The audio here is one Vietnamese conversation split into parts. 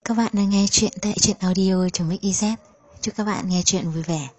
Các bạn đang nghe chuyện tại truyện audio.mix.iz. Chúc các bạn nghe chuyện vui vẻ.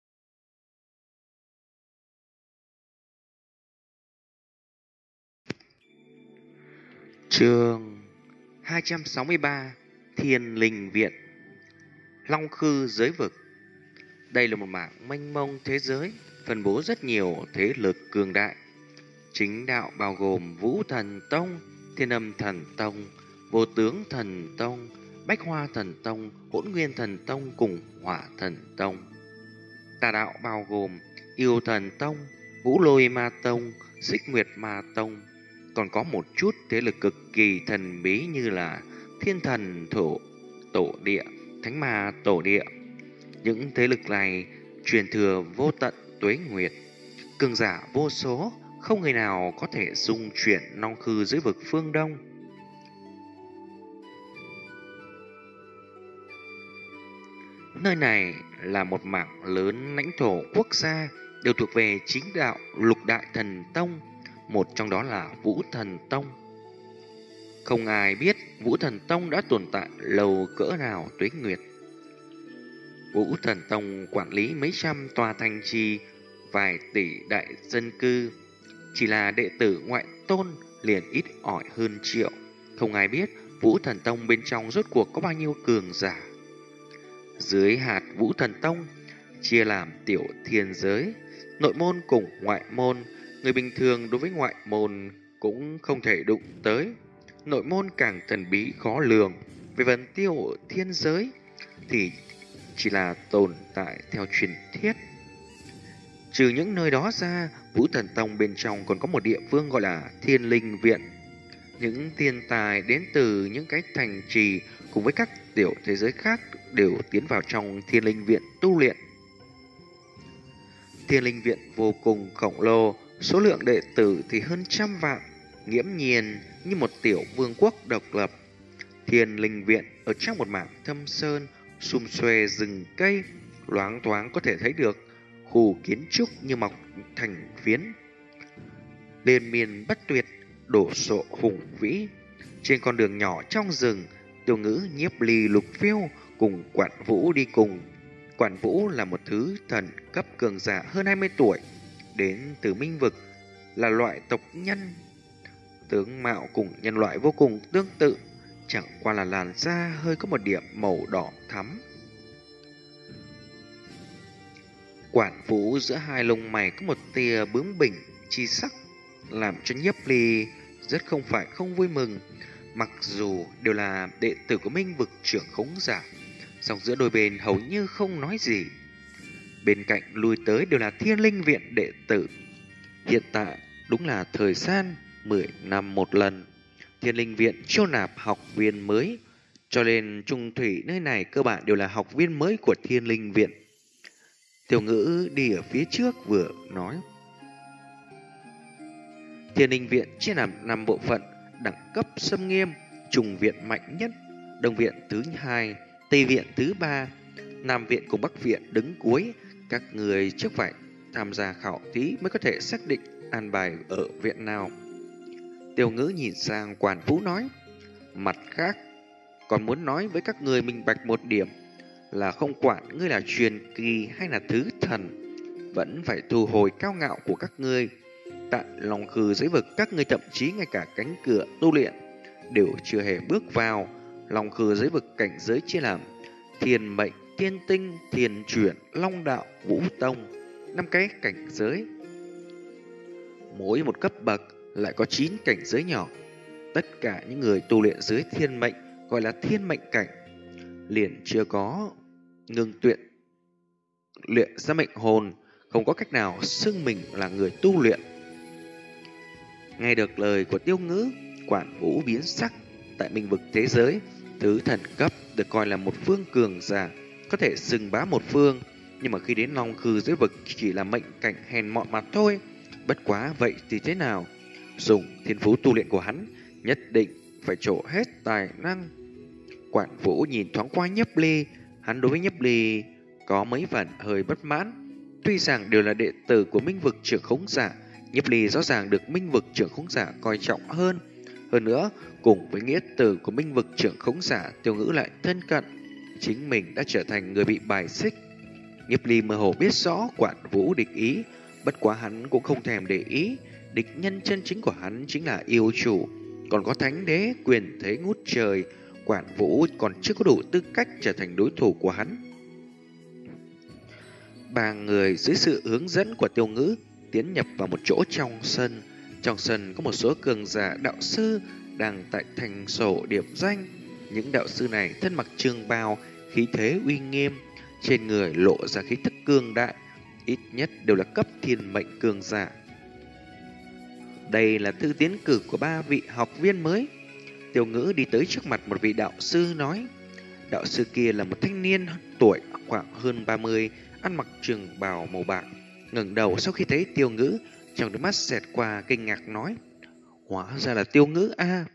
Chương 263 Thiên Linh Viện. Long Khư giới vực. Đây là một mảng mênh mông thế giới, phân bố rất nhiều thế lực cường đại. Chính đạo bao gồm Vũ Thần Tông, Thiên Âm Thần Tông, Vô Tướng Thần Tông, Bách Hoa Thần Tông, Hỗn Nguyên Thần Tông cùng Hỏa Thần Tông. Tà đạo bao gồm Yêu Thần Tông, Ngũ Lôi Ma Tông, Xích Nguyệt Ma Tông. Còn có một chút thế lực cực kỳ thần bí như là Thiên Thần Tổ Địa, Thánh Ma Tổ Địa. Những thế lực này truyền thừa vô tận tuế nguyệt, cường giả vô số, không người nào có thể dung chuyển Long Khư dưới vực phương Đông. Nơi này là một mảng lớn lãnh thổ quốc gia đều thuộc về chính đạo Lục Đại Thần Tông, một trong đó là Vũ Thần Tông. Không ai biết Vũ Thần Tông đã tồn tại lâu cỡ nào tuế nguyệt. Vũ Thần Tông quản lý mấy trăm tòa thành trì, vài tỷ đại dân cư. Chỉ là đệ tử ngoại tôn liền ít ỏi hơn triệu. Không ai biết Vũ Thần Tông bên trong rốt cuộc có bao nhiêu cường giả. Dưới hạt Vũ Thần Tông chia làm tiểu thiên giới, nội môn cùng ngoại môn. Người bình thường đối với ngoại môn cũng không thể đụng tới. Nội môn càng thần bí khó lường. Về phần tiểu thiên giới thì chỉ là tồn tại theo truyền thuyết. Trừ những nơi đó ra, Vũ Thần Tông bên trong còn có một địa phương gọi là Thiên Linh Viện. Những thiên tài đến từ những cái thành trì cùng với các tiểu thế giới khác đều tiến vào trong Thiên Linh Viện tu luyện. Thiên Linh Viện vô cùng khổng lồ, số lượng đệ tử thì hơn 100 vạn, nghiễm nhiên như một tiểu vương quốc độc lập. Thiên Linh Viện ở trong một mảng thâm sơn, sum xuê rừng cây, loáng thoáng có thể thấy được khu kiến trúc như mọc thành phiến, liên miên bất tuyệt, đổ sộ hùng vĩ. Trên con đường nhỏ trong rừng, Tiểu Ngữ, Nhiếp Ly, Lục Phiêu cùng Quản Vũ đi cùng. Quản Vũ là một thứ thần cấp cường giả hơn 20 tuổi, đến từ Minh Vực, là loại tộc nhân. Tướng mạo cùng nhân loại vô cùng tương tự, chẳng qua là làn da hơi có một điểm màu đỏ thắm. Quản Vũ giữa hai lông mày có một tia bướng bỉnh chi sắc, làm cho Nhiếp Ly rất không phải không vui mừng. Mặc dù đều là đệ tử của Minh Vực trưởng khống giả, song giữa đôi bên hầu như không nói gì. Bên cạnh lui tới đều là Thiên Linh Viện đệ tử. Hiện tại đúng là thời gian 10 năm một lần Thiên Linh Viện chiêu nạp học viên mới, cho nên trung thủy nơi này cơ bản đều là học viên mới của Thiên Linh Viện. Tiểu Ngữ đi ở phía trước vừa nói. Thiên Linh Viện chia làm 5 bộ phận đẳng cấp xâm nghiêm: Trung Viện mạnh nhất, Đông Viện thứ 2, Tây Viện thứ 3, Nam Viện cùng Bắc Viện đứng cuối. Các người trước phải tham gia khảo thí mới có thể xác định an bài ở viện nào. Tiểu Ngữ nhìn sang Quản Vũ nói. Mặt khác, còn muốn nói với các người minh bạch một điểm, là không quản ngươi là truyền kỳ hay là thứ thần, vẫn phải thu hồi cao ngạo của các ngươi. Tại Long Khư giới vực, các ngươi thậm chí ngay cả cánh cửa tu luyện đều chưa hề bước vào. Long Khư giới vực cảnh giới chia làm Thiên Mệnh, Thiên Tinh, Thiên Chuyển, Long Đạo, Vũ Tông, 5 cái cảnh giới. Mỗi một cấp bậc lại có 9 cảnh giới nhỏ. Tất cả những người tu luyện dưới thiên mệnh gọi là thiên mệnh cảnh, liền chưa có ngưng luyện ra mệnh hồn, không có cách nào xưng mình là người tu luyện. Nghe được lời của Tiêu Ngữ, Quản Vũ biến sắc. Tại Minh Vực thế giới, thứ thần cấp được coi là một phương cường giả, có thể xưng bá một phương, nhưng mà khi đến Long Khư giới vực chỉ là mệnh cảnh hèn mọn mà thôi. Bất quá vậy thì thế nào? Dùng thiên phú tu luyện của hắn, nhất định phải trổ hết tài năng. Quản Vũ nhìn thoáng qua Nhiếp Ly, hắn đối với Nhiếp Ly có mấy phần hơi bất mãn. Tuy rằng đều là đệ tử của Minh Vực trưởng khống giả, Nhiếp Ly rõ ràng được Minh Vực trưởng khống giả coi trọng hơn. Hơn nữa, cùng với nghĩa tử của Minh Vực trưởng khống giả, Tiêu Ngữ lại thân cận, chính mình đã trở thành người bị bài xích. Nhiếp Ly mơ hồ biết rõ Quản Vũ địch ý, bất quá hắn cũng không thèm để ý, địch nhân chân chính của hắn chính là yêu chủ, còn có thánh đế quyền thế ngút trời, Quản Vũ còn chưa có đủ tư cách trở thành đối thủ của hắn. Ba người dưới sự hướng dẫn của Tiêu Ngữ tiến nhập vào một chỗ trong sân. Trong sân có một số cường giả đạo sư đang tại thành sổ điểm danh. Những đạo sư này thân mặc trường bào, khí thế uy nghiêm, trên người lộ ra khí tức cường đại, ít nhất đều là cấp thiên mệnh cường giả. Đây là thư tiến cử của 3 vị học viên mới. Tiêu Ngữ đi tới trước mặt một vị đạo sư nói. Đạo sư kia là một thanh niên tuổi khoảng hơn 30, ăn mặc trường bào màu bạc, ngẩng đầu sau khi thấy Tiêu Ngữ, trong đôi mắt xẹt qua kinh ngạc nói: hóa ra là Tiêu Ngữ a.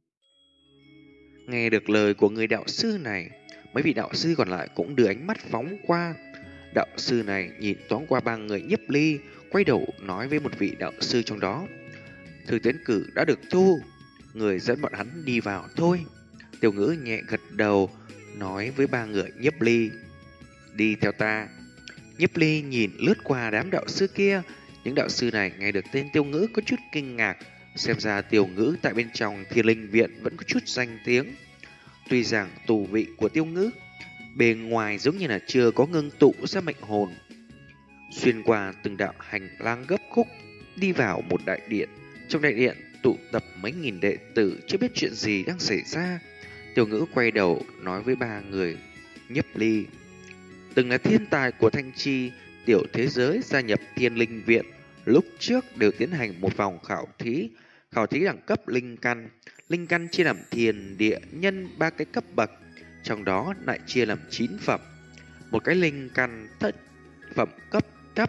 Nghe được lời của người đạo sư này, mấy vị đạo sư còn lại cũng đưa ánh mắt phóng qua. Đạo sư này nhìn thoáng qua 3 người Nhiếp Ly, quay đầu nói với một vị đạo sư trong đó: thư tiến cử đã được thu, người dẫn bọn hắn đi vào thôi. Tiêu Ngữ nhẹ gật đầu, nói với 3 người Nhiếp Ly: đi theo ta. Nhiếp Ly nhìn lướt qua đám đạo sư kia. Những đạo sư này nghe được tên Tiêu Ngữ có chút kinh ngạc, xem ra Tiêu Ngữ tại bên trong Thiên Linh Viện vẫn có chút danh tiếng. Tuy rằng tù vị của Tiêu Ngữ bề ngoài giống như là chưa có ngưng tụ ra mệnh hồn. Xuyên qua từng đạo hành lang gấp khúc, đi vào một đại điện. Trong đại điện tụ tập mấy nghìn đệ tử chưa biết chuyện gì đang xảy ra. Tiêu Ngữ quay đầu nói với 3 người Nhiếp Ly: từng là thiên tài của Thanh Chi tiểu thế giới gia nhập Thiên Linh Viện, lúc trước đều tiến hành một vòng khảo thí đẳng cấp linh căn. Linh căn chia làm thiên địa nhân 3 cái cấp bậc, trong đó lại chia làm 9 phẩm. Một cái linh căn thất phẩm cấp thấp,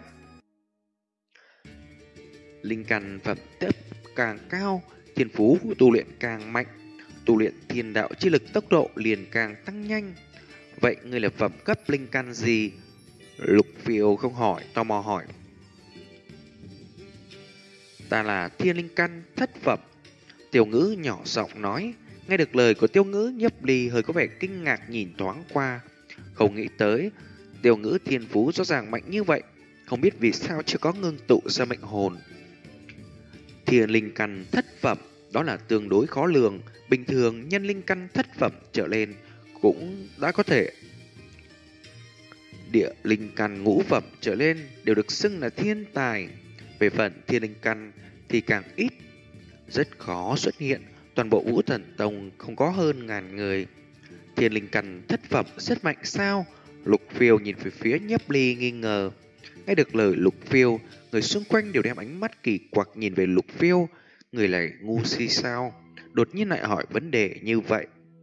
linh căn phẩm thấp càng cao, thiên phú tu luyện càng mạnh, tu luyện thiên đạo chi lực tốc độ liền càng tăng nhanh. Vậy ngươi là phẩm cấp linh căn gì? Lục Phiêu không hỏi, tò mò hỏi. Ta là thiên linh căn thất phẩm. Tiêu Ngữ nhỏ giọng nói. Nghe được lời của Tiêu Ngữ, Nhiếp Ly hơi có vẻ kinh ngạc nhìn thoáng qua. Không nghĩ tới Tiêu Ngữ thiên phú rõ ràng mạnh như vậy, không biết vì sao chưa có ngưng tụ ra mệnh hồn. Thiên linh căn thất phẩm, đó là tương đối khó lường. Bình thường nhân linh căn thất phẩm trở lên cũng đã có thể. Địa linh căn ngũ phẩm trở lên đều được xưng là thiên tài. Về phần thiên linh căn thì càng ít, rất khó xuất hiện. Toàn bộ Vũ Thần Tông không có hơn 1000 người. Thiên linh căn thất phẩm rất mạnh sao? Lục Phiêu nhìn về phía Nhiếp Ly nghi ngờ. Nghe được lời Lục Phiêu, người xung quanh đều đem ánh mắt kỳ quặc nhìn về Lục Phiêu. Người này ngu si sao? Đột nhiên lại hỏi vấn đề như vậy.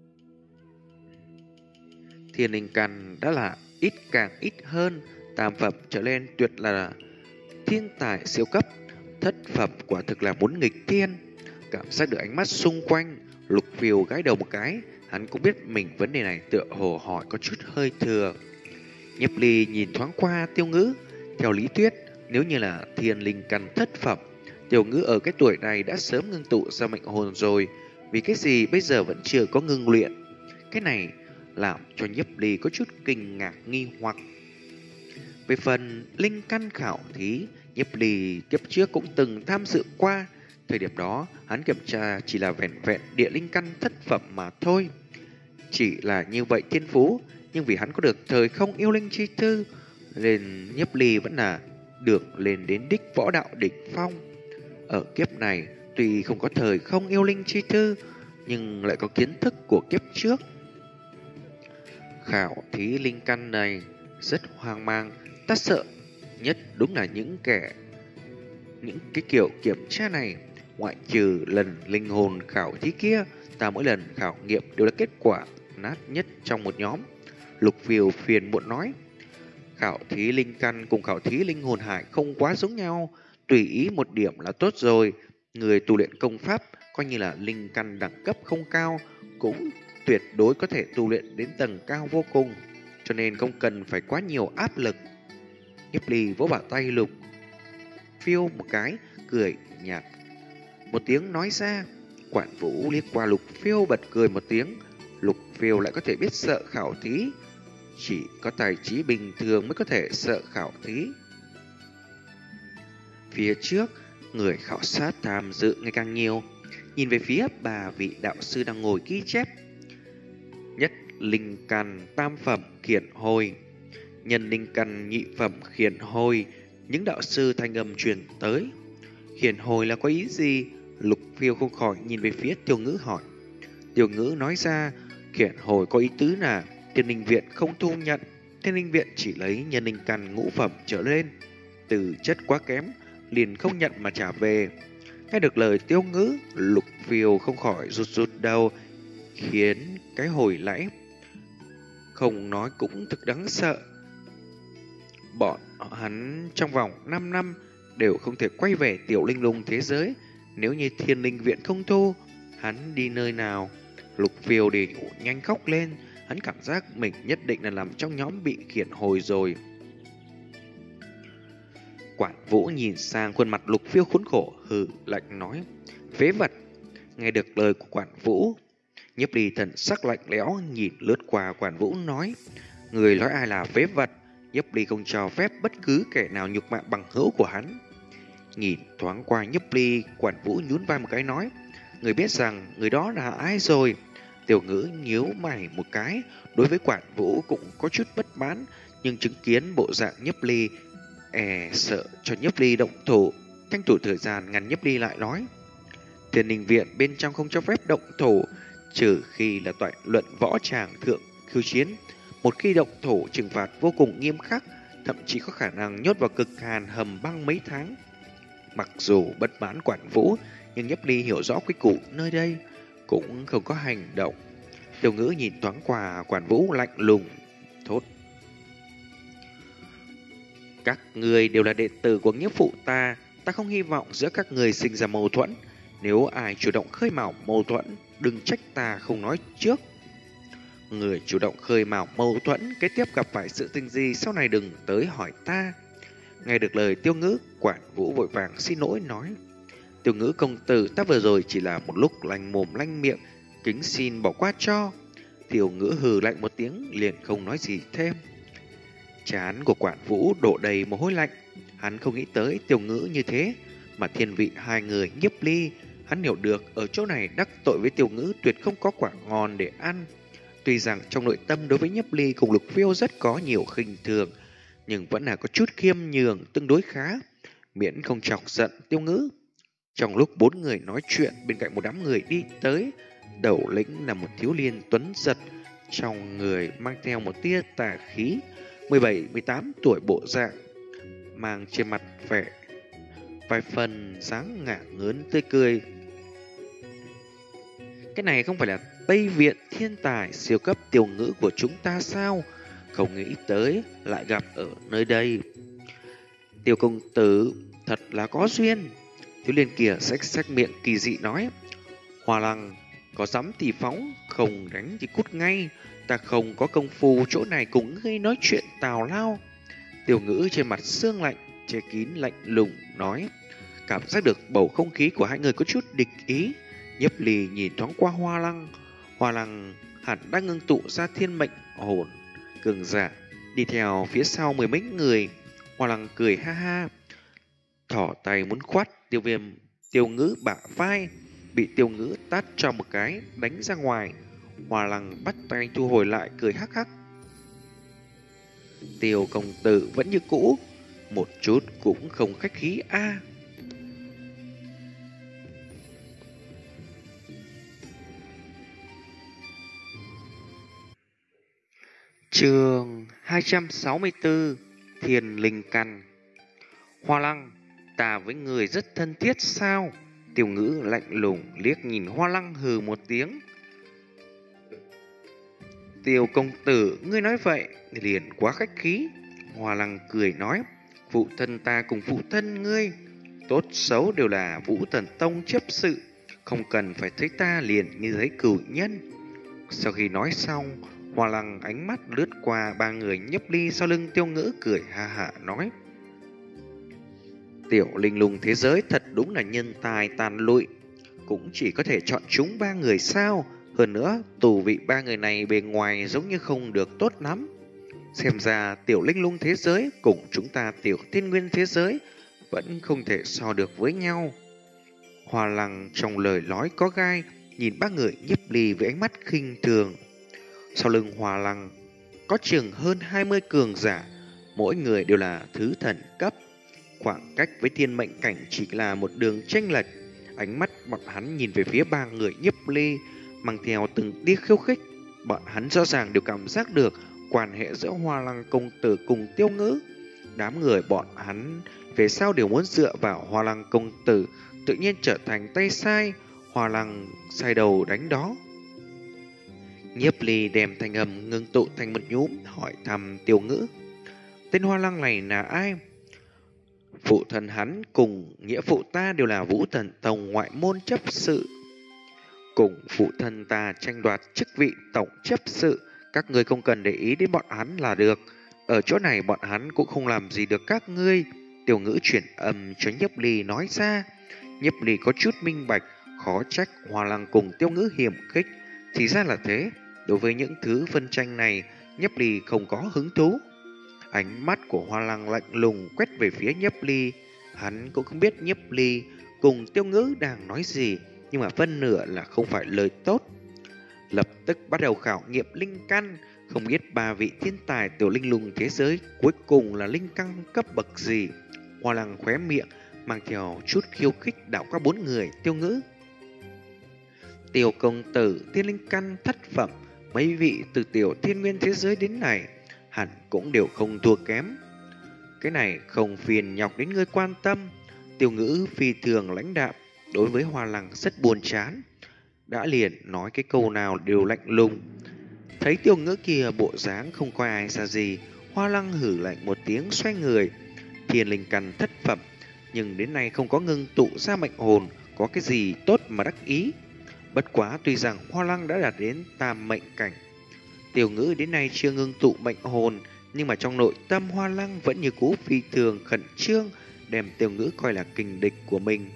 Thiên linh căn đã là ít càng ít hơn, tam phẩm trở lên tuyệt là thiên tài siêu cấp, thất phẩm quả thực là muốn nghịch thiên. Cảm giác được ánh mắt xung quanh, Lục Phiêu gãi đầu một cái, hắn cũng biết mình vấn đề này tựa hồ hỏi có chút hơi thừa. Nhiếp Ly nhìn thoáng qua Tiêu Ngữ, theo lý thuyết nếu như là thiên linh căn thất phẩm, Tiêu Ngữ ở cái tuổi này đã sớm ngưng tụ ra mệnh hồn rồi, vì cái gì bây giờ vẫn chưa có ngưng luyện? Cái này làm cho Nhiếp Ly có chút kinh ngạc nghi hoặc. Về phần linh căn khảo thí, Nhiếp Ly kiếp trước cũng từng tham dự qua. Thời điểm đó, hắn kiểm tra chỉ là vẹn vẹn địa linh căn thất phẩm mà thôi. Chỉ là như vậy thiên phú, nhưng vì hắn có được thời không yêu linh chi thư, nên Nhiếp Ly vẫn là được lên đến đích võ đạo đỉnh phong. Ở kiếp này, tuy không có thời không yêu linh chi thư, nhưng lại có kiến thức của kiếp trước. Khảo thí linh căn này rất hoang mang, ta sợ nhất đúng là những cái kiểu kiểm tra này. Ngoại trừ lần linh hồn khảo thí kia, ta mỗi lần khảo nghiệm đều là kết quả nát nhất trong một nhóm. Lục Phiêu phiền muộn nói. Khảo thí linh căn cùng khảo thí linh hồn hải không quá giống nhau, tùy ý một điểm là tốt rồi. Người tu luyện công pháp coi như là linh căn đẳng cấp không cao cũng tuyệt đối có thể tu luyện đến tầng cao vô cùng, cho nên không cần phải quá nhiều áp lực. Nhiếp Ly vỗ bả tay Lục Phiêu một cái, cười nhạt một tiếng nói ra. Quản Vũ liếc qua Lục Phiêu bật cười một tiếng. Lục Phiêu lại có thể biết sợ khảo thí. Chỉ có tài trí bình thường mới có thể sợ khảo thí. Phía trước, người khảo sát tham dự ngày càng nhiều. Nhìn về phía bà vị đạo sư đang ngồi ghi chép. Nhất linh căn tam phẩm khiển hồi, nhân linh căn nhị phẩm khiển hồi. Những đạo sư thanh âm truyền tới. Khiển hồi là có ý gì? Lục Phiêu không khỏi nhìn về phía Tiêu Ngữ hỏi. Tiêu Ngữ nói ra, khiển hồi có ý tứ là Thiên Linh Viện không thu nhận. Thiên Linh Viện chỉ lấy nhân linh căn ngũ phẩm trở lên, từ chất quá kém liền không nhận mà trả về. Nghe được lời Tiêu Ngữ, Lục Phiêu không khỏi rụt rụt đầu, khiến cái hồi lãi không nói cũng thực đáng sợ. Bọn hắn trong vòng 5 năm đều không thể quay về Tiểu Linh Lung thế giới. Nếu như Thiên Linh Viện không thu, hắn đi nơi nào? Lục Phiêu đi nhanh khóc lên. Hắn cảm giác mình nhất định là nằm trong nhóm bị khiển hồi rồi. Quản Vũ nhìn sang khuôn mặt Lục Phiêu khốn khổ, hừ lạnh nói: phế vật. Nghe được lời của Quản Vũ, Nhiếp Ly thần sắc lạnh lẽo nhìn lướt qua Quản Vũ nói: người nói ai là phế vật? Nhiếp Ly không cho phép bất cứ kẻ nào nhục mạ bằng hữu của hắn. Nhìn thoáng qua Nhiếp Ly, Quản Vũ nhún vai một cái nói: người biết rằng người đó là ai rồi? Tiểu Ngữ nhíu mày một cái, đối với Quản Vũ cũng có chút bất mãn, nhưng chứng kiến bộ dạng Nhiếp Ly, sợ cho Nhiếp Ly động thủ, tranh thủ thời gian ngăn Nhiếp Ly lại nói: Thiên Linh Viện bên trong không cho phép động thủ, trừ khi là toại luận võ tràng thượng khiêu chiến. Một khi động thủ, trừng phạt vô cùng nghiêm khắc, thậm chí có khả năng nhốt vào cực hàn hầm băng mấy tháng. Mặc dù bất mãn Quản Vũ, nhưng Nhiếp Ly hiểu rõ quy củ nơi đây, cũng không có hành động. Tiểu Ngữ nhìn thoáng qua Quản Vũ lạnh lùng thốt: các người đều là đệ tử của nghĩa phụ ta, ta không hy vọng giữa các người sinh ra mâu thuẫn. Nếu ai chủ động khơi mào mâu thuẫn, đừng trách ta không nói trước. Người chủ động khơi mào mâu thuẫn, kế tiếp gặp phải sự tình gì sau này đừng tới hỏi ta. Nghe được lời Tiêu Ngữ, Quản Vũ vội vàng xin lỗi nói: Tiêu Ngữ công tử, ta vừa rồi chỉ là một lúc lanh mồm lanh miệng, kính xin bỏ qua cho. Tiêu Ngữ hừ lạnh một tiếng, liền không nói gì thêm. Trán của Quản Vũ đổ đầy mồ hôi lạnh. Hắn không nghĩ tới Tiêu Ngữ như thế, mà thiên vị hai người Nhiếp Ly. Hắn hiểu được ở chỗ này đắc tội với Tiêu Ngữ tuyệt không có quả ngon để ăn. Tuy rằng trong nội tâm đối với Nhiếp Ly cùng Lục Phiêu rất có nhiều khinh thường, nhưng vẫn là có chút khiêm nhường tương đối khá, miễn không chọc giận Tiêu Ngữ. Trong lúc bốn người nói chuyện, bên cạnh một đám người đi tới, đầu lĩnh là một thiếu niên tuấn giật, trong người mang theo một tia tà khí, 17-18 tuổi bộ dạng, mang trên mặt vẻ vài phần dáng ngả ngớn tươi cười. Cái này không phải là Tây Viện thiên tài siêu cấp Tiêu Ngữ của chúng ta sao? Không nghĩ tới lại gặp ở nơi đây. Tiêu công tử thật là có duyên. Thiếu niên kia xách miệng kỳ dị nói: Hoa Lăng, có dám thì phóng, không đánh thì cút ngay. Ta không có công phu chỗ này cùng ngươi nói chuyện tào lao. Tiêu Ngữ trên mặt sương lạnh, che kín lạnh lùng nói. Cảm giác được bầu không khí của hai người có chút địch ý. Nhiếp Ly nhìn thoáng qua Hoa Lăng. Hoa Lăng hẳn đang ngưng tụ ra thiên mệnh hồn cường giả, đi theo phía sau mười mấy người. Hoa Lăng cười ha ha, thỏ tay muốn khoát Tiêu Ngữ bả vai, bị Tiêu Ngữ tát cho một cái đánh ra ngoài. Hoa Lăng bắt tay thu hồi lại, cười hắc hắc. Tiêu công tử vẫn như cũ, một chút cũng không khách khí a. Chương 264: Thiên Linh Căn. Hoa Lăng, ta với người rất thân thiết sao? Tiêu Ngữ lạnh lùng liếc nhìn Hoa Lăng, hừ một tiếng. Tiêu công tử, ngươi nói vậy liền quá khách khí. Hoa Lăng cười nói: phụ thân ta cùng phụ thân ngươi tốt xấu đều là Vũ Thần Tông chấp sự, không cần phải thấy ta liền như thấy cửu nhân. Sau khi nói xong, Hoa Lăng ánh mắt lướt qua ba người Nhiếp Ly sau lưng Tiêu Ngữ, cười ha hả nói: Tiểu Linh Lung thế giới thật đúng là nhân tài tàn lụi. cũng chỉ có thể chọn chúng 3 người sao? Hơn nữa, tù vị 3 người này bề ngoài giống như không được tốt lắm. Xem ra tiểu linh lung thế giới cùng chúng ta tiểu thiên nguyên thế giới vẫn không thể so được với nhau. Hoa Lăng trong lời nói có gai, nhìn 3 người Nhiếp Ly với ánh mắt khinh thường. Sau lưng Hoa Lăng có chừng hơn 20 cường giả, mỗi người đều là thứ thần cấp. Khoảng cách với thiên mệnh cảnh chỉ là một đường chênh lệch. Ánh mắt bọn hắn nhìn về phía 3 người Nhiếp Ly, mang theo từng tia khiêu khích. Bọn hắn rõ ràng đều cảm giác được quan hệ giữa Hoa Lăng công tử cùng Tiêu Ngữ. Đám người bọn hắn về sau đều muốn dựa vào Hoa Lăng công tử, tự nhiên trở thành tay sai. Hoa Lăng sai đầu đánh đó. Nhiếp Ly đem thanh âm ngưng tụ thành một nhúm, hỏi thăm Tiêu Ngữ: tên Hoa Lăng này là ai? Phụ thân hắn cùng nghĩa phụ ta đều là Vũ Thần Tông ngoại môn chấp sự, cùng phụ thân ta tranh đoạt chức vị tổng chấp sự. Các ngươi không cần để ý đến bọn hắn là được. Ở chỗ này bọn hắn cũng không làm gì được các ngươi. Tiêu Ngữ chuyển âm cho Nhiếp Ly nói ra. Nhiếp Ly có chút minh bạch, khó trách Hoa Lăng cùng Tiêu Ngữ hiểm khích. Thì ra là thế. Đối với những thứ phân tranh này, Nhiếp Ly không có hứng thú. Ánh mắt của Hoa Lăng lạnh lùng quét về phía Nhiếp Ly. Hắn cũng không biết Nhiếp Ly cùng Tiêu Ngữ đang nói gì, nhưng mà phân nửa là không phải lời tốt. Lập tức bắt đầu khảo nghiệm linh căn. Không biết 3 vị thiên tài tiểu linh lung thế giới cuối cùng là linh căn cấp bậc gì. Hoa Lăng khóe miệng mang theo chút khiêu khích đảo qua 4 người Tiêu Ngữ. Tiểu công tử tiên linh căn thất phẩm, mấy vị từ tiểu thiên nguyên thế giới đến này hẳn cũng đều không thua kém. Cái này không phiền nhọc đến ngươi quan tâm. Tiêu Ngữ phi thường lãnh đạm, đối với Hoa Lăng rất buồn chán. Đã liền nói cái câu nào đều lạnh lùng. Thấy Tiêu Ngữ kia bộ dáng không coi ai ra gì, Hoa Lăng hử lạnh một tiếng xoay người. Thiên linh căn thất phẩm, nhưng đến nay không có ngưng tụ ra mệnh hồn, có cái gì tốt mà đắc ý. Bất quá tuy rằng Hoa Lăng đã đạt đến tam mệnh cảnh, Tiêu Ngữ đến nay chưa ngưng tụ mệnh hồn, nhưng mà trong nội tâm Hoa Lăng vẫn như cũ phi thường khẩn trương, đem Tiêu Ngữ coi là kình địch của mình.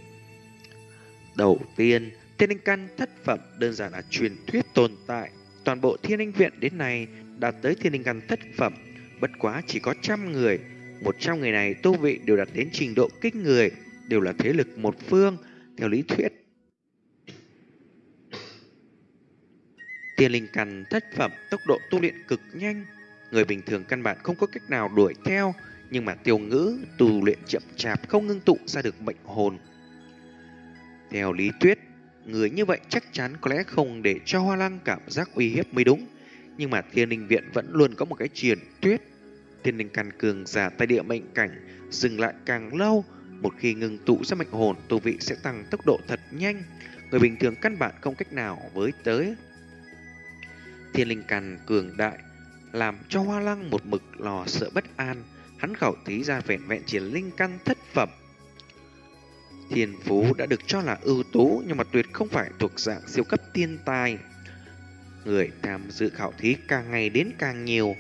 Đầu tiên, thiên linh căn thất phẩm đơn giản là truyền thuyết tồn tại. Toàn bộ Thiên Linh Viện đến nay đạt tới thiên linh căn thất phẩm, bất quá chỉ có 100 người. 100 người này tu vị đều đạt đến trình độ kinh người, đều là thế lực một phương. Theo lý thuyết, thiên linh căn thất phẩm tốc độ tu luyện cực nhanh, người bình thường căn bản không có cách nào đuổi theo. Nhưng mà Tiêu Ngữ tu luyện chậm chạp, không ngưng tụ ra được mệnh hồn. Theo lý thuyết, người như vậy chắc chắn có lẽ không để cho Hoa Lăng cảm giác uy hiếp mới đúng. Nhưng mà Thiên Linh Viện vẫn luôn có một cái truyền thuyết: thiên linh căn cường giả tại địa mệnh cảnh dừng lại càng lâu, một khi ngưng tụ ra mệnh hồn, tu vị sẽ tăng tốc độ thật nhanh, người bình thường căn bản không cách nào với tới. Thiên linh căn cường đại làm cho Hoa Lăng một mực lo sợ bất an. Hắn khẩu thí ra vẹn vẹn chỉ linh căn thất phẩm. Thiên phú đã được cho là ưu tú, nhưng mà tuyệt không phải thuộc dạng siêu cấp thiên tài. Người tham dự khảo thí càng ngày đến càng nhiều.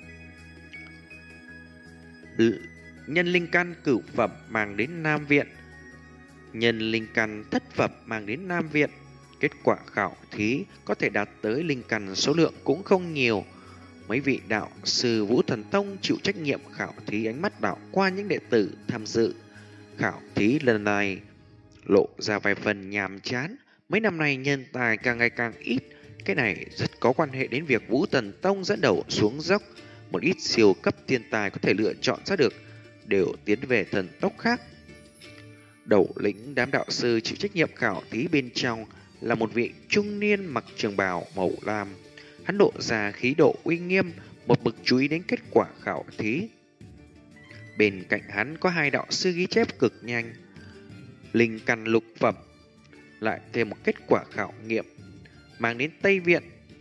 Nhân linh căn cửu phẩm mang đến Nam Viện, nhân linh căn thất phẩm mang đến Nam Viện. Kết quả khảo thí có thể đạt tới linh căn số lượng cũng không nhiều. Mấy vị đạo sư Vũ Thần Tông chịu trách nhiệm khảo thí ánh mắt đảo qua những đệ tử tham dự. Khảo thí lần này lộ ra vài phần nhàm chán. Mấy năm nay nhân tài càng ngày càng ít. Cái này rất có quan hệ đến việc Vũ Thần Tông dẫn đầu xuống dốc. Một ít siêu cấp thiên tài có thể lựa chọn ra được đều tiến về thần tốc khác. Đầu lĩnh đám đạo sư chịu trách nhiệm khảo thí bên trong là một vị trung niên mặc trường bào màu lam. Hắn lộ ra khí độ uy nghiêm, một mực chú ý đến kết quả khảo thí. Bên cạnh hắn có 2 đạo sư ghi chép cực nhanh. Linh căn lục phẩm, lại thêm một kết quả khảo nghiệm mang đến Tây Viện.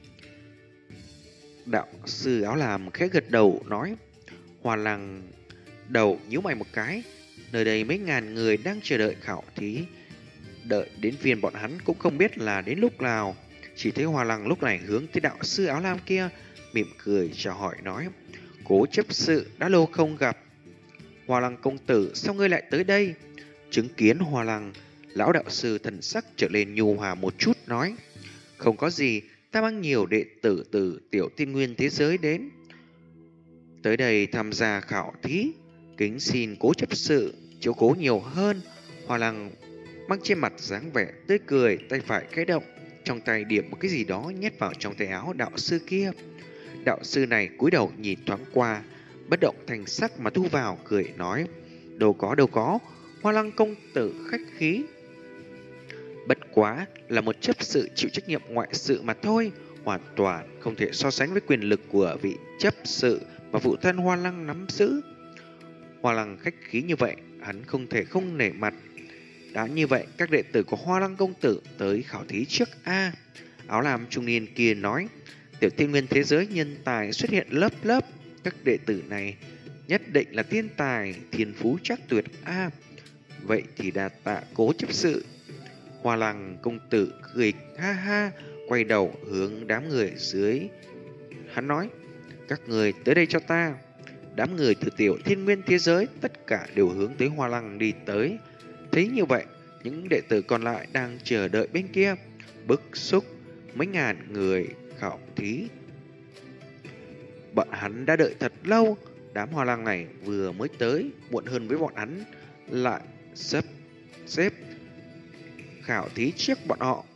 Đạo sư áo lam khẽ gật đầu nói. Hoa Lăng đầu nhíu mày một cái. Nơi đây mấy ngàn người đang chờ đợi khảo thí, đợi đến phiên bọn hắn cũng không biết là đến lúc nào. Chỉ thấy Hoa Lăng lúc này hướng tới đạo sư áo lam kia, mỉm cười chào hỏi nói: Cố chấp sự, đã lâu không gặp. Hoa Lăng công tử, sao ngươi lại tới đây? Chứng kiến Hoa Lăng, Lão đạo sư thần sắc trở lên nhu hòa một chút nói: không có gì, ta mang nhiều đệ tử từ tiểu thiên nguyên thế giới đến tới đây tham gia khảo thí, kính xin Cố chấp sự chiếu cố nhiều hơn. Hoa Lăng mang trên mặt dáng vẻ tươi cười, tay phải khẽ động, trong tay điểm một cái gì đó nhét vào trong tay áo đạo sư kia. Đạo sư này cúi đầu nhìn thoáng qua, bất động thành sắc mà thu vào, cười nói: đâu có, Hoa Lăng công tử khách khí. Bất quá là một chấp sự chịu trách nhiệm ngoại sự mà thôi, hoàn toàn không thể so sánh với quyền lực của vị chấp sự mà phụ thân Hoa Lăng nắm giữ. Hoa Lăng khách khí như vậy, hắn không thể không nể mặt. Đã như vậy, các đệ tử của Hoa Lăng công tử tới khảo thí trước a. Áo lam trung niên kia nói: tiểu thiên nguyên thế giới nhân tài xuất hiện lớp lớp, các đệ tử này nhất định là thiên tài, thiên phú chắc tuyệt a. Vậy thì đa tạ Cố chấp sự. Hoa Lăng công tử cười ha ha, quay đầu hướng đám người dưới. Hắn nói: các người tới đây cho ta. Đám người từ tiểu thiên nguyên thế giới tất cả đều hướng tới Hoa Lăng đi tới. Thấy như vậy, những đệ tử còn lại đang chờ đợi bên kia, bức xúc. Mấy ngàn người khảo thí, bọn hắn đã đợi thật lâu. Đám Hoa Lăng này vừa mới tới, muộn hơn với bọn hắn, lại sắp xếp khảo thí trước bọn họ.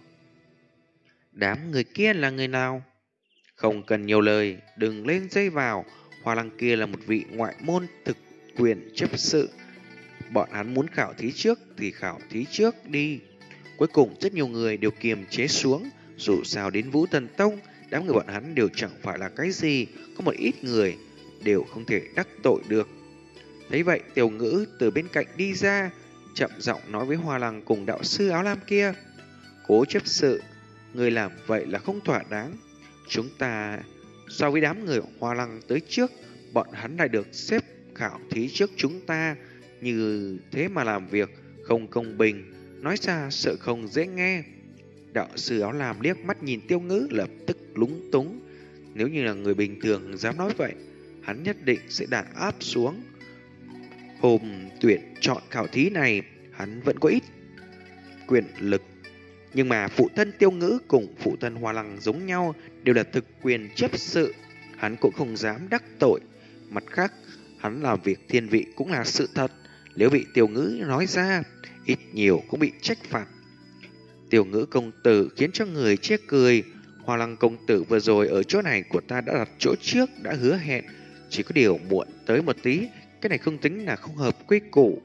Đám người kia là người nào? Không cần nhiều lời, đừng lên dây vào. Hoa Lăng kia là một vị ngoại môn thực quyền chấp sự. Bọn hắn muốn khảo thí trước thì khảo thí trước đi. Cuối cùng rất nhiều người đều kiềm chế xuống. Dù sao đến Vũ Thần Tông, đám người bọn hắn đều chẳng phải là cái gì. Có một ít người đều không thể đắc tội được. Thấy vậy, Tiểu Ngữ từ bên cạnh đi ra, chậm giọng nói với Hoa Lăng cùng đạo sư áo lam kia: Cố chấp sự, người làm vậy là không thỏa đáng. Chúng ta so với đám người Hoa Lăng tới trước, bọn hắn lại được xếp khảo thí trước chúng ta, như thế mà làm việc không công bình, nói ra sợ không dễ nghe. Đạo sư áo lam liếc mắt nhìn Tiêu Ngữ, lập tức lúng túng. Nếu như là người bình thường dám nói vậy, hắn nhất định sẽ đàn áp xuống. Hôm tuyển chọn khảo thí này, hắn vẫn có ít quyền lực, nhưng mà phụ thân Tiêu Ngữ cùng phụ thân Hoa Lăng giống nhau, đều là thực quyền chấp sự, hắn cũng không dám đắc tội. Mặt khác, hắn làm việc thiên vị cũng là sự thật, nếu bị Tiêu Ngữ nói ra, ít nhiều cũng bị trách phạt. Tiêu Ngữ công tử khiến cho người chê cười. Hoa Lăng công tử vừa rồi ở chỗ này của ta đã đặt chỗ trước, đã hứa hẹn, chỉ có điều muộn tới một tí, cái này không tính là không hợp quy củ.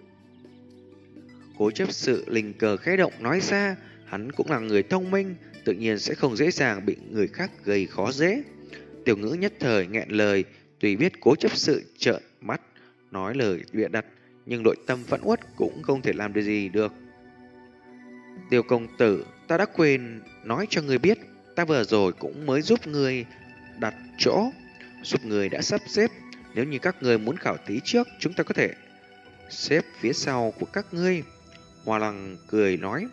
Cố chấp sự linh cờ khẽ động nói ra, hắn cũng là người thông minh, tự nhiên sẽ không dễ dàng bị người khác gây khó dễ. Tiểu Ngữ nhất thời nghẹn lời, tuy biết Cố chấp sự trợn mắt nói lời bịa đặt, nhưng nội tâm vẫn uất cũng không thể làm được gì được. Tiêu công tử, ta đã quên nói cho người biết, ta vừa rồi cũng mới giúp người đặt chỗ, giúp người đã sắp xếp. Nếu như các người muốn khảo thí trước, chúng ta có thể xếp phía sau của các ngươi. Hoa Lăng cười nói.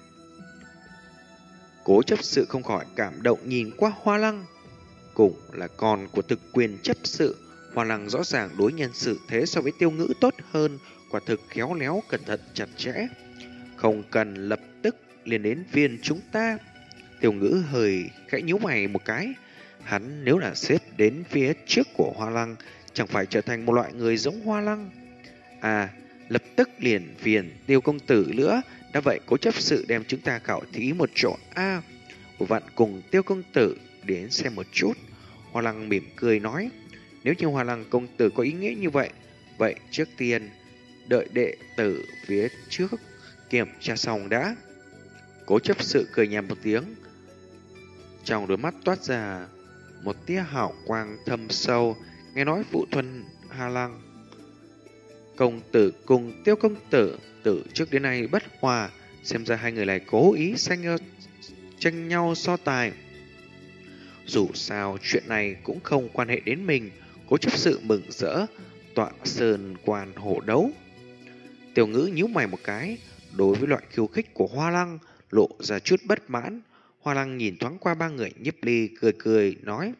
Cố chấp sự không khỏi cảm động nhìn qua Hoa Lăng. Cùng là con của thực quyền chấp sự, Hoa Lăng rõ ràng đối nhân xử thế so với Tiêu Ngữ tốt hơn, quả thực khéo léo cẩn thận chặt chẽ. Không cần lập tức liền đến viên chúng ta. Tiêu Ngữ hơi khẽ nhíu mày một cái. Hắn nếu là xếp đến phía trước của Hoa Lăng, chẳng phải trở thành một loại người giống Hoa Lăng. À, lập tức liền phiền Tiêu công tử nữa. Đã vậy Cố chấp sự đem chúng ta khảo thí một chỗ a. Vặn cùng Tiêu công tử đến xem một chút. Hoa Lăng mỉm cười nói, nếu như Hoa Lăng công tử có ý nghĩa như vậy, vậy trước tiên đợi đệ tử phía trước kiểm tra xong đã. Cố chấp sự cười nhạt một tiếng, trong đôi mắt toát ra một tia hào quang thâm sâu. Nghe nói phụ thân Hoa Lăng công tử cùng Tiêu công tử từ trước đến nay bất hòa, xem ra hai người này cố ý tranh nhau so tài. Dù sao chuyện này cũng không quan hệ đến mình. Cố chấp sự mừng rỡ, tọa sơn quan hổ đấu. Tiểu Ngữ nhíu mày một cái, đối với loại khiêu khích của Hoa Lăng lộ ra chút bất mãn. Hoa Lăng nhìn thoáng qua ba người Nhiếp Ly, cười cười nói,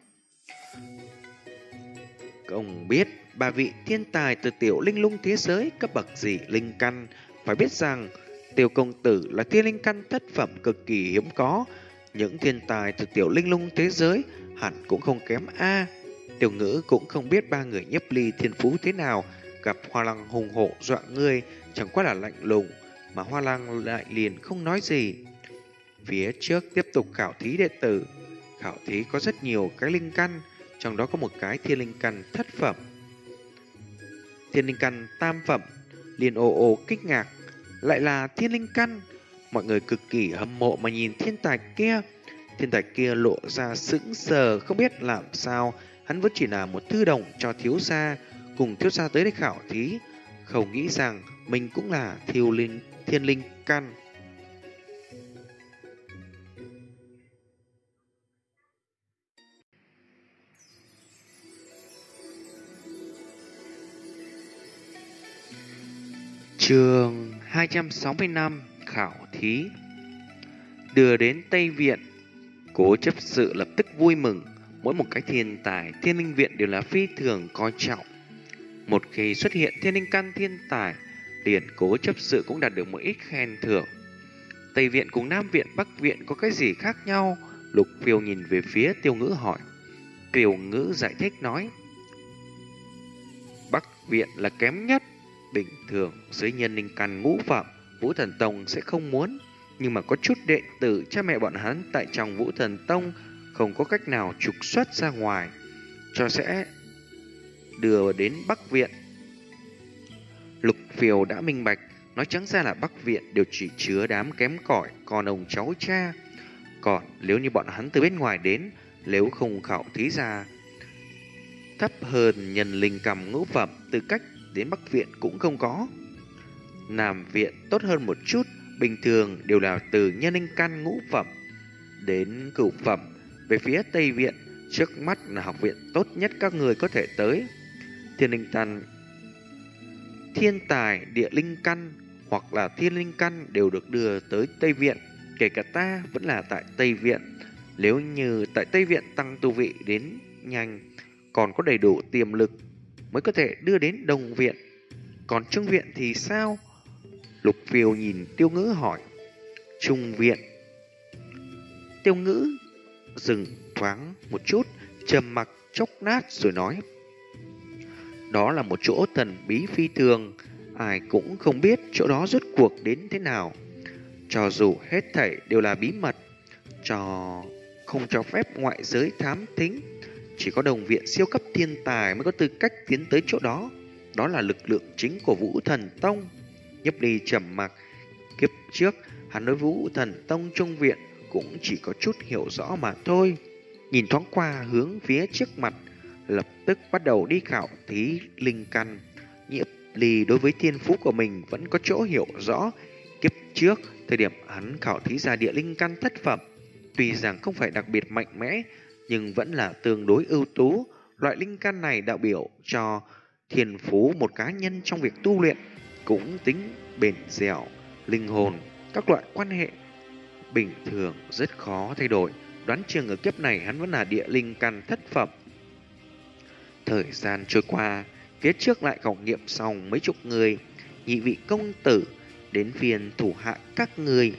không biết ba vị thiên tài từ tiểu linh lung thế giới cấp bậc gì linh căn, phải biết rằng Tiêu công tử là thiên linh căn thất phẩm cực kỳ hiếm có. Những thiên tài từ tiểu linh lung thế giới hẳn cũng không kém a. Tiểu ngữ cũng không biết ba người Nhiếp Ly thiên phú thế nào, gặp Hoa Lăng hùng hổ dọa người chẳng qua là lạnh lùng, mà Hoa Lăng lại liền không nói gì. Phía trước tiếp tục khảo thí đệ tử. Khảo thí có rất nhiều cái linh căn, trong đó có một cái thiên linh căn thất phẩm. Thiên linh căn tam phẩm, liền ồ ồ kích ngạc, lại là thiên linh căn. Mọi người cực kỳ hâm mộ mà nhìn thiên tài kia. Thiên tài kia lộ ra sững sờ, không biết làm sao. Hắn vẫn chỉ là một thư đồng cho thiếu gia, cùng thiếu gia tới đây khảo thí, không nghĩ rằng mình cũng là thiên linh căn. Chương 265 khảo thí. Đưa đến Tây Viện, Cố chấp sự lập tức vui mừng. Mỗi một cái thiên tài thiên linh viện đều là phi thường coi trọng. Một khi xuất hiện thiên linh căn thiên tài, liền Cố chấp sự cũng đạt được một ít khen thưởng. Tây Viện cùng Nam Viện, Bắc Viện có cái gì khác nhau? Lục Phiêu nhìn về phía Tiêu Ngữ hỏi. Tiêu Ngữ giải thích nói, Bắc Viện là kém nhất. Bình thường dưới nhân linh căn ngũ phẩm, Vũ Thần Tông sẽ không muốn, nhưng mà có chút đệ tử cha mẹ bọn hắn tại trong Vũ Thần Tông không có cách nào trục xuất ra ngoài, cho sẽ đưa đến Bắc Viện. Lục Phiêu đã minh bạch, nói trắng ra là Bắc Viện đều chỉ chứa đám kém cỏi con ông cháu cha. Còn nếu như bọn hắn từ bên ngoài đến, nếu không khảo thí ra thấp hơn nhân linh cầm ngũ phẩm, tư cách đến Bắc Viện cũng không có. Nam Viện tốt hơn một chút, bình thường đều là từ nhân linh căn ngũ phẩm đến cửu phẩm. Về phía Tây Viện, trước mắt là học viện tốt nhất các người có thể tới. Thiên linh căn, thiên tài địa linh căn hoặc là thiên linh căn đều được đưa tới Tây Viện. Kể cả ta vẫn là tại Tây Viện. Nếu như tại Tây Viện tăng tu vị đến nhanh, còn có đầy đủ tiềm lực mới có thể đưa đến Đông Viện. Còn Trung Viện thì sao? Lục Phiêu nhìn Tiêu Ngữ hỏi. Trung Viện. Tiêu Ngữ dừng thoáng một chút, trầm mặc chốc nát rồi nói, đó là một chỗ thần bí phi thường, ai cũng không biết chỗ đó rốt cuộc đến thế nào. Cho dù hết thảy đều là bí mật, không cho phép ngoại giới thám thính, chỉ có Đồng Viện siêu cấp thiên tài mới có tư cách tiến tới chỗ đó. Đó là lực lượng chính của Vũ Thần Tông. Nhiếp Ly trầm mặc. Kiếp trước hắn đối Vũ Thần Tông Trung Viện cũng chỉ có chút hiểu rõ mà thôi. Nhìn thoáng qua hướng phía trước mặt, lập tức bắt đầu đi khảo thí linh căn. Nhiếp Ly đối với thiên phú của mình vẫn có chỗ hiểu rõ. Kiếp trước, thời điểm hắn khảo thí ra địa linh căn thất phẩm, tuy rằng không phải đặc biệt mạnh mẽ, nhưng vẫn là tương đối ưu tú. Loại linh căn này đại biểu cho thiên phú một cá nhân trong việc tu luyện, cũng tính bền dẻo, linh hồn, các loại quan hệ bình thường rất khó thay đổi. Đoán chừng ở kiếp này hắn vẫn là địa linh căn thất phẩm. Thời gian trôi qua, phía trước lại khảo nghiệm xong mấy chục người. Nhị vị công tử, đến phiên thủ hạ các người.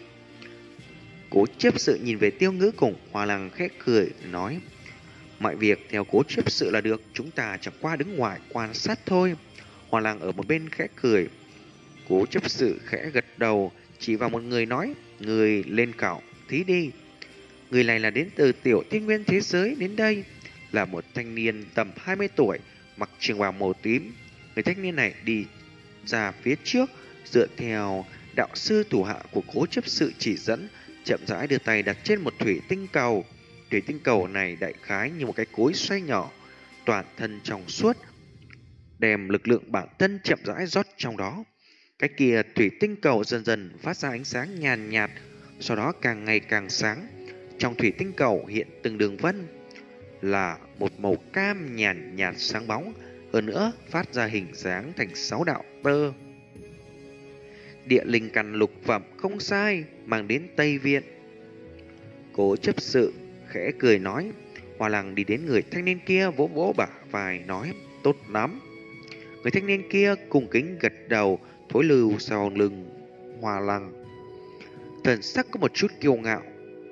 Cố chấp sự nhìn về Tiêu Ngữ cùng Hoa Lăng khẽ cười nói, mọi việc theo cố chấp sự là được, chúng ta chẳng qua đứng ngoài quan sát thôi. Hoa Lăng ở một bên khẽ cười. Cố chấp sự khẽ gật đầu, chỉ vào một người nói, người lên khảo thí đi. Người này là đến từ tiểu thiên nguyên thế giới đến đây, là một thanh niên tầm 20 tuổi, mặc trường bào màu tím. Người thanh niên này đi ra phía trước, dựa theo đạo sư thủ hạ của cố chấp sự chỉ dẫn, chậm rãi đưa tay đặt trên một thủy tinh cầu. Thủy tinh cầu này đại khái như một cái cối xoay nhỏ, toàn thân trong suốt, đem lực lượng bản thân chậm rãi rót trong đó. Cái kia thủy tinh cầu dần dần phát ra ánh sáng nhàn nhạt, sau đó càng ngày càng sáng. Trong thủy tinh cầu hiện từng đường vân, là một màu cam nhàn nhạt sáng bóng, hơn nữa phát ra hình dáng thành 6 đạo tơ. Địa linh căn lục phẩm không sai, mang đến Tây Viện. Cố chấp sự khẽ cười nói. Hoa Lăng đi đến người thanh niên kia, vỗ vỗ bả vai nói, tốt lắm. Người thanh niên kia cung kính gật đầu, thối lưu sau lưng Hoa Lăng. thần sắc có một chút kiêu ngạo.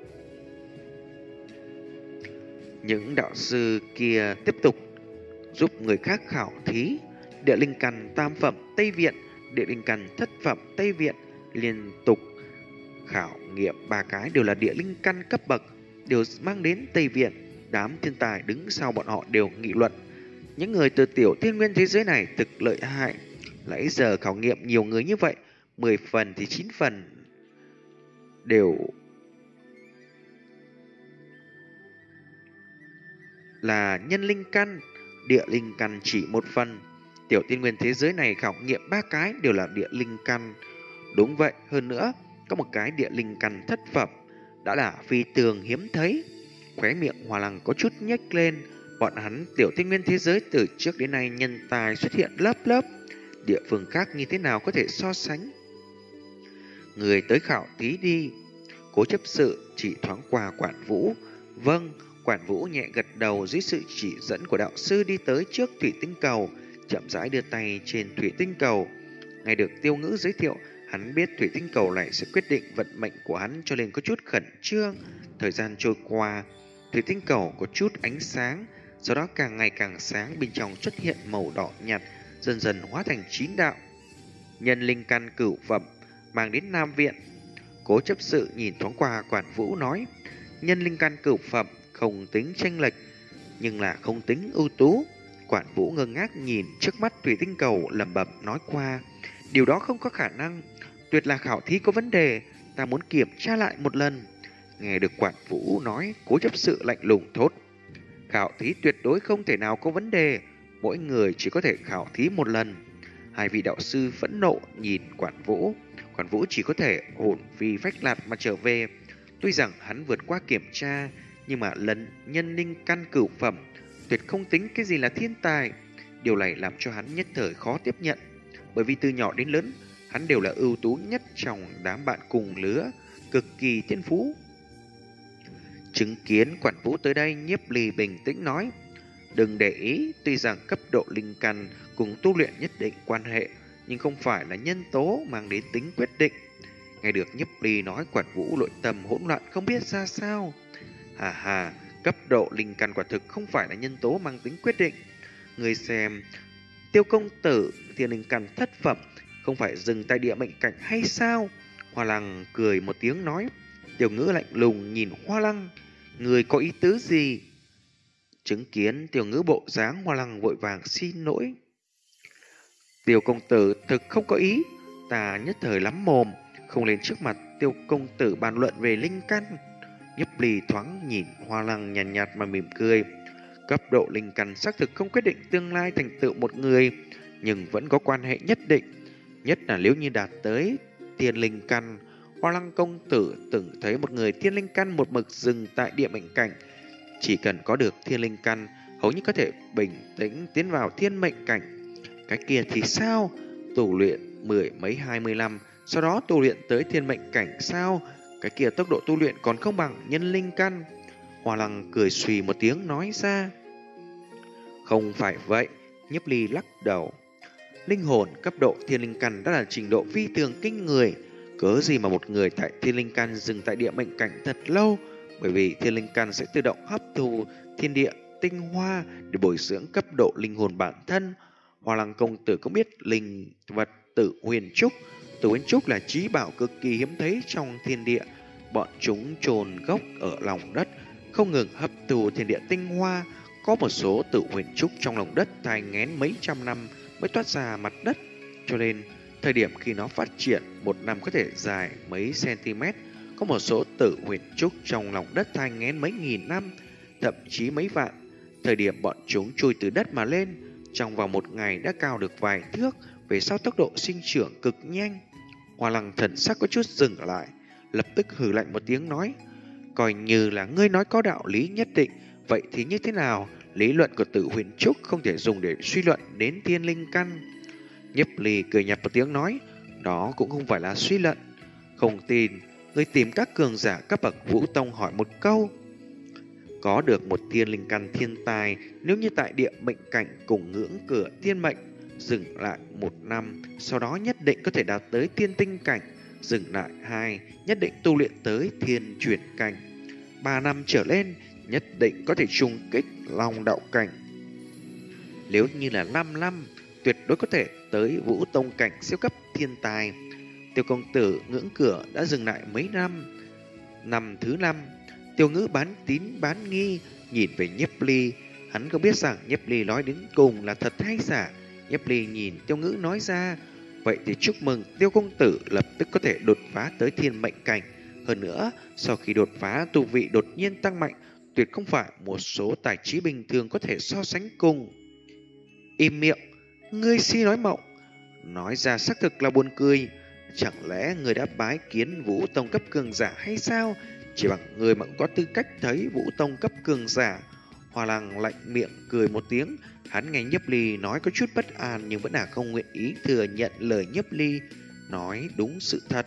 Những đạo sư kia tiếp tục giúp người khác khảo thí địa linh căn tam phẩm Tây Viện, địa linh căn thất phẩm Tây Viện, liên tục khảo nghiệm 3 cái đều là địa linh căn cấp bậc, đều mang đến Tây Viện. Đám thiên tài đứng sau bọn họ đều nghị luận, những người từ tiểu thiên nguyên thế giới này thực lợi hại. Nãy giờ khảo nghiệm nhiều người như vậy, 10 phần thì 9 phần đều là nhân linh căn, địa linh căn chỉ 1 phần. Tiểu thiên nguyên thế giới này khảo nghiệm 3 cái đều là địa linh căn. Đúng vậy, hơn nữa có một cái địa linh căn thất phẩm, đã là phi thường hiếm thấy. Khóe miệng Hoa Lăng có chút nhếch lên. Bọn hắn tiểu thiên nguyên thế giới từ trước đến nay nhân tài xuất hiện lớp lớp, địa phương khác như thế nào có thể so sánh. Người tới khảo thí đi. Cố chấp sự chỉ thoáng qua Quản Vũ. Vâng. Quản Vũ nhẹ gật đầu dưới sự chỉ dẫn của đạo sư, đi tới trước thủy tinh cầu, chậm rãi đưa tay trên thủy tinh cầu. Nghe được Tiêu Ngữ giới thiệu, hắn biết thủy tinh cầu này sẽ quyết định vận mệnh của hắn, cho nên có chút khẩn trương. Thời gian trôi qua, thủy tinh cầu có chút ánh sáng, sau đó càng ngày càng sáng, bên trong xuất hiện màu đỏ nhạt, dần dần hóa thành 9 đạo nhân linh căn cửu phẩm mang đến Nam Viện. Cố chấp sự nhìn thoáng qua Quản Vũ nói, nhân linh căn cửu phẩm không tính chênh lệch, nhưng là không tính ưu tú. Quản Vũ ngơ ngác nhìn trước mắt thủy tinh cầu, lẩm bẩm nói qua, điều đó không có khả năng, tuyệt là khảo thí có vấn đề, ta muốn kiểm tra lại một lần. Nghe được Quản Vũ nói, Cố chấp sự lạnh lùng thốt, khảo thí tuyệt đối không thể nào có vấn đề, mỗi người chỉ có thể khảo thí một lần. Hai vị đạo sư phẫn nộ nhìn Quản Vũ chỉ có thể hồn phi phách lạc mà trở về. Tuy rằng hắn vượt qua kiểm tra, nhưng mà lần nhân linh căn cửu phẩm tuyệt không tính cái gì là thiên tài. Điều này làm cho hắn nhất thời khó tiếp nhận, bởi vì từ nhỏ đến lớn hắn đều là ưu tú nhất trong đám bạn cùng lứa, cực kỳ thiên phú. Chứng kiến Quản Vũ tới đây, Nhiếp Ly bình tĩnh nói, đừng để ý, tuy rằng cấp độ linh căn cùng tu luyện nhất định quan hệ, nhưng không phải là nhân tố mang đến tính quyết định. Nghe được Nhiếp Ly nói, Quản Vũ nội tâm hỗn loạn không biết ra sao. Hà, cấp độ linh căn quả thực không phải là nhân tố mang tính quyết định. Người xem, Tiêu công tử thiên linh căn thất phẩm không phải dừng tại địa mệnh cảnh hay sao? Hoa Lăng cười một tiếng nói. Tiểu Ngữ lạnh lùng nhìn Hoa Lăng, người có ý tứ gì? Chứng kiến Tiểu Ngữ bộ dáng, Hoa Lăng vội vàng xin lỗi. Tiêu công tử thực không có ý, ta nhất thời lắm mồm, không lên trước mặt Tiêu công tử bàn luận về linh căn. Nhiếp Ly thoáng nhìn Hoa Lăng nhàn nhạt mà mỉm cười. Cấp độ linh căn xác thực không quyết định tương lai thành tựu một người, nhưng vẫn có quan hệ nhất định. Nhất là nếu như đạt tới thiên linh căn. Hoa Lăng công tử từng thấy một người thiên linh căn một mực dừng tại địa mệnh cảnh. Chỉ cần có được thiên linh căn, hầu như có thể bình tĩnh tiến vào thiên mệnh cảnh. Cái kia thì sao? Tu luyện 10 mấy 20 năm, sau đó tu luyện tới thiên mệnh cảnh sao? Cái kia tốc độ tu luyện còn không bằng nhân linh căn. Hoa Lăng cười xùy một tiếng nói ra. Không phải vậy, Nhiếp Ly lắc đầu. Linh hồn cấp độ thiên linh căn đã là trình độ phi thường kinh người. Cớ gì mà một người tại thiên linh căn dừng tại địa mệnh cảnh thật lâu? Bởi vì thiên linh căn sẽ tự động hấp thu thiên địa tinh hoa để bồi dưỡng cấp độ linh hồn bản thân. Hoa Lăng công tử cũng biết linh vật Tử Huyền Trúc. Tử Huyền Trúc là trí bảo cực kỳ hiếm thấy trong thiên địa. Bọn chúng chôn gốc ở lòng đất, không ngừng hấp thu thiên địa tinh hoa. Có một số Tử Huyền Trúc trong lòng đất thai nghén mấy trăm năm mới toát ra mặt đất, cho nên thời điểm khi nó phát triển, một năm có thể dài mấy cm. Có một số Tử Huyền Trúc trong lòng đất thai nghén mấy nghìn năm, thậm chí mấy vạn. Thời điểm bọn chúng chui từ đất mà lên, trong vòng một ngày đã cao được vài thước. Về sau tốc độ sinh trưởng cực nhanh. Hoa Lăng thần sắc có chút dừng lại, lập tức hừ lạnh một tiếng nói, coi như là ngươi nói có đạo lý nhất định, vậy thì như thế nào? Lý luận của Tử Huyền Trúc không thể dùng để suy luận đến thiên linh căn. Nhiếp Ly cười nhạt một tiếng nói, đó cũng không phải là suy luận. Không tin, ngươi tìm các cường giả cấp bậc Vũ Tông hỏi một câu. Có được một thiên linh căn thiên tài, nếu như tại địa mệnh cảnh cùng ngưỡng cửa thiên mệnh, dừng lại một năm, sau đó nhất định có thể đạt tới thiên tinh cảnh. dừng lại 2, nhất định tu luyện tới thiên chuyển cảnh. 3 năm trở lên, nhất định có thể trùng kích Long đạo cảnh. Nếu như là 5 năm, tuyệt đối có thể tới Vũ tông cảnh siêu cấp thiên tài. Tiêu công tử ngưỡng cửa đã dừng lại mấy năm. Năm thứ 5, Tiêu Ngữ bán tín bán nghi nhìn về Nhiếp Ly. Hắn không biết rằng Nhiếp Ly nói đến cùng là thật hay giả. Nhiếp Ly nhìn Tiêu Ngữ nói ra, vậy thì chúc mừng Tiêu công tử lập tức có thể đột phá tới thiên mệnh cảnh. Hơn nữa, sau khi đột phá, tu vị đột nhiên tăng mạnh, tuyệt không phải một số tài trí bình thường có thể so sánh cùng. Im miệng, ngươi si nói mộng. Nói ra xác thực là buồn cười. Chẳng lẽ người đã bái kiến Vũ tông cấp cường giả hay sao? Chỉ bằng người mà cũng có tư cách thấy Vũ tông cấp cường giả. Hoa Lăng lạnh miệng cười một tiếng. Hắn nghe Nhiếp Ly nói có chút bất an, nhưng vẫn là không nguyện ý thừa nhận lời Nhiếp Ly nói đúng sự thật.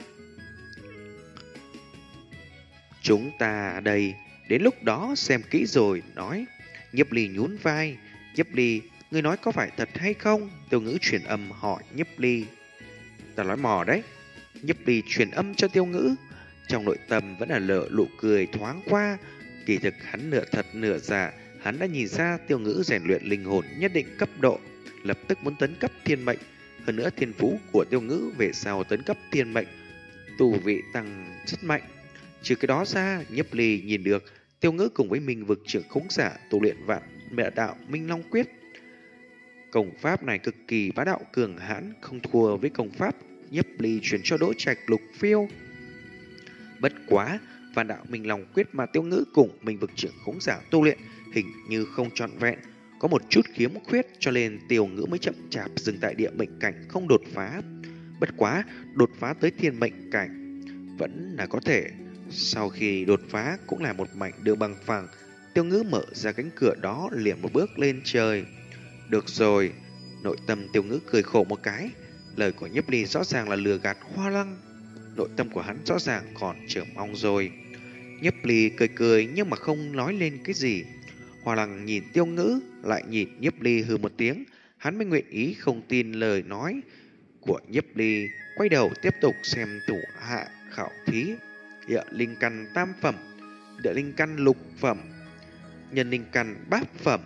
Chúng ta đây, đến lúc đó xem kỹ rồi nói. Nhiếp Ly nhún vai. Nhiếp Ly, ngươi nói có phải thật hay không? Tiêu Ngữ truyền âm hỏi Nhiếp Ly. Ta nói mò đấy. Nhiếp Ly truyền âm cho Tiêu Ngữ. Trong nội tâm vẫn là nụ cười thoáng qua. Kỳ thực hắn nửa thật nửa giả. Hắn đã nhìn ra Tiêu Ngữ rèn luyện linh hồn nhất định cấp độ, lập tức muốn tấn cấp thiên mệnh. Hơn nữa thiên phú của Tiêu Ngữ về sau tấn cấp thiên mệnh, tu vị tăng rất mạnh. Trừ cái đó ra, Nhiếp Ly nhìn được Tiêu Ngữ cùng với Minh vực trưởng khống giả tu luyện vạn mẹ đạo Minh Long Quyết. Công pháp này cực kỳ bá đạo cường hãn, không thua với công pháp Nhiếp Ly truyền cho Đỗ Trạch Lục Phiêu. Bất quá, vạn đạo Minh Long Quyết mà Tiêu Ngữ cùng Minh vực trưởng khống giả tu luyện hình như không trọn vẹn, có một chút khiếm khuyết, cho nên Tiêu Ngữ mới chậm chạp dừng tại địa mệnh cảnh không đột phá. Bất quá, đột phá tới thiên mệnh cảnh vẫn là có thể. Sau khi đột phá cũng là một mảnh đường bằng phẳng. Tiêu Ngữ mở ra cánh cửa đó, liền một bước lên trời. Được rồi, nội tâm Tiêu Ngữ cười khổ một cái. Lời của Nhiếp Ly rõ ràng là lừa gạt Hoa Lăng. Nội tâm của hắn rõ ràng còn chờ mong rồi. Nhiếp Ly cười cười nhưng mà không nói lên cái gì. Hoa Lăng nhìn Tiêu Ngữ, lại nhìn Nhiếp Ly hừ một tiếng. Hắn mới nguyện ý không tin lời nói của Nhiếp Ly, quay đầu tiếp tục xem thủ hạ khảo thí. Địa linh căn tam phẩm, địa linh căn lục phẩm, nhân linh căn bát phẩm.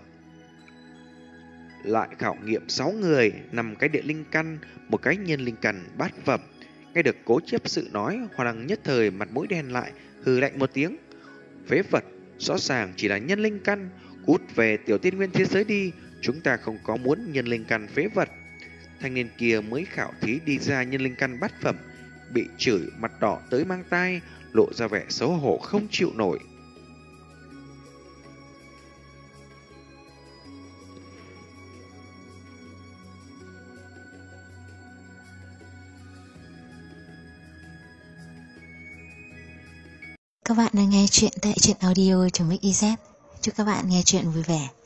Lại khảo nghiệm 6 người, 5 cái địa linh căn, một cái nhân linh căn bát phẩm. Nghe được Cố Chấp Sự nói, Hoa Lăng nhất thời mặt mũi đen lại, hừ lạnh một tiếng. Phế vật, rõ ràng chỉ là nhân linh căn, cút về tiểu tiên nguyên thế giới đi, chúng ta không có muốn nhân linh căn phế vật. Thanh niên kia mới khảo thí đi ra nhân linh căn bát phẩm, bị chửi mặt đỏ tới mang tai, lộ ra vẻ xấu hổ không chịu nổi. Các bạn đang nghe chuyện tại truyện audio.mix.iz. Chúc các bạn nghe chuyện vui vẻ.